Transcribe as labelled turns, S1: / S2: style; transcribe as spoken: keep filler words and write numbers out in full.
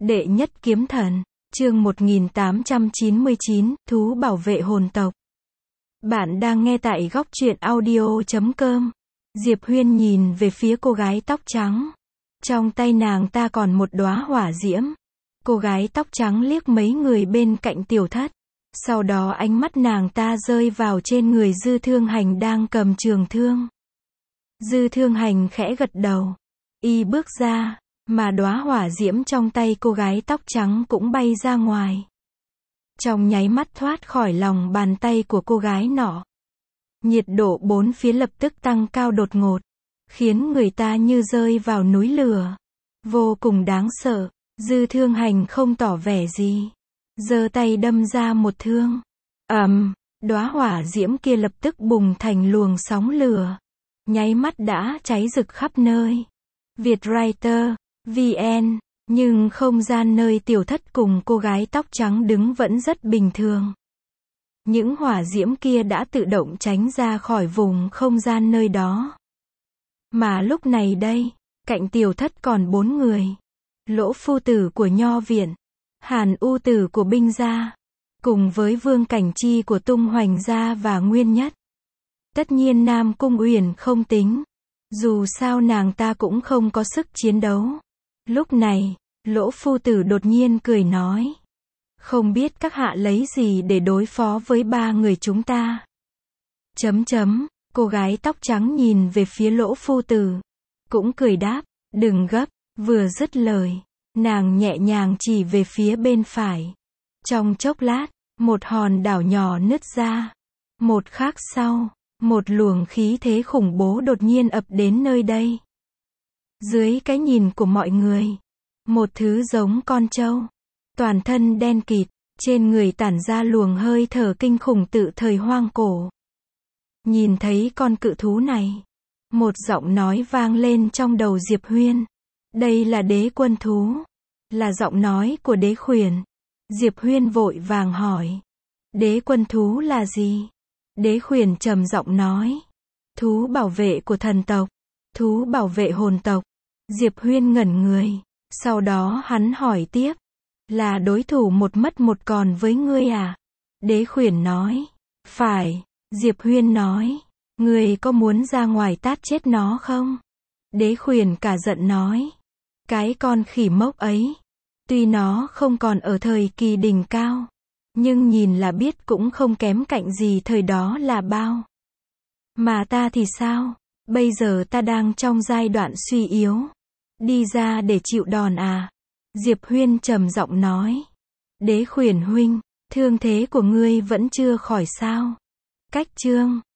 S1: Đệ nhất kiếm thần, chương một nghìn tám trăm chín mươi chín, thú bảo vệ hồn tộc. Bạn đang nghe tại góc truyện audio chấm com. Diệp Huyên nhìn về phía cô gái tóc trắng. Trong tay nàng ta còn một đóa hỏa diễm. Cô gái tóc trắng liếc mấy người bên cạnh tiểu thất. Sau đó ánh mắt nàng ta rơi vào trên người Dư Thương Hành đang cầm trường thương. Dư Thương Hành khẽ gật đầu. Y bước ra, mà đóa hỏa diễm trong tay cô gái tóc trắng cũng bay ra ngoài. Trong nháy mắt thoát khỏi lòng bàn tay của cô gái nọ. Nhiệt độ bốn phía lập tức tăng cao đột ngột, khiến người ta như rơi vào núi lửa. Vô cùng đáng sợ. Dư Thương Hành không tỏ vẻ gì, giơ tay đâm ra một thương. Ầm, đóa hỏa diễm kia lập tức bùng thành luồng sóng lửa, nháy mắt đã cháy rực khắp nơi. Vietwriter vê en, nhưng không gian nơi tiểu thất cùng cô gái tóc trắng đứng vẫn rất bình thường. Những hỏa diễm kia đã tự động tránh ra khỏi vùng không gian nơi đó. Mà lúc này đây, cạnh tiểu thất còn bốn người. Lỗ Phu Tử của Nho Viện, Hàn U Tử của Binh Gia, cùng với Vương Cảnh Chi của Tung Hoành Gia và Nguyên Nhất. Tất nhiên Nam Cung Uyển không tính, dù sao nàng ta cũng không có sức chiến đấu. Lúc này, Lỗ Phu Tử đột nhiên cười nói, không biết các hạ lấy gì để đối phó với ba người chúng ta. Chấm chấm, cô gái tóc trắng nhìn về phía Lỗ Phu Tử, cũng cười đáp, đừng gấp. Vừa dứt lời, nàng nhẹ nhàng chỉ về phía bên phải. Trong chốc lát, một hòn đảo nhỏ nứt ra. Một khắc sau, một luồng khí thế khủng bố đột nhiên ập đến nơi đây. Dưới cái nhìn của mọi người, một thứ giống con trâu, toàn thân đen kịt, trên người tản ra luồng hơi thở kinh khủng tự thời hoang cổ. Nhìn thấy con cự thú này, một giọng nói vang lên trong đầu Diệp Huyên. Đây là đế quân thú. Là giọng nói của đế khuyển. Diệp Huyên vội vàng hỏi. Đế quân thú là gì? Đế khuyển trầm giọng nói. Thú bảo vệ của thần tộc. Thú bảo vệ hồn tộc. Diệp Huyên ngẩn người. Sau đó hắn hỏi tiếp. Là đối thủ một mất một còn với ngươi à? Đế khuyển nói. Phải. Diệp Huyên nói. Ngươi có muốn ra ngoài tát chết nó không? Đế khuyển cả giận nói. Cái con khỉ mốc ấy, tuy nó không còn ở thời kỳ đỉnh cao, nhưng nhìn là biết cũng không kém cạnh gì thời đó là bao. Mà ta thì sao? Bây giờ ta đang trong giai đoạn suy yếu. Đi ra để chịu đòn à? Diệp Huyên trầm giọng nói. Đế khuyển huynh, thương thế của ngươi vẫn chưa khỏi sao? Cách chương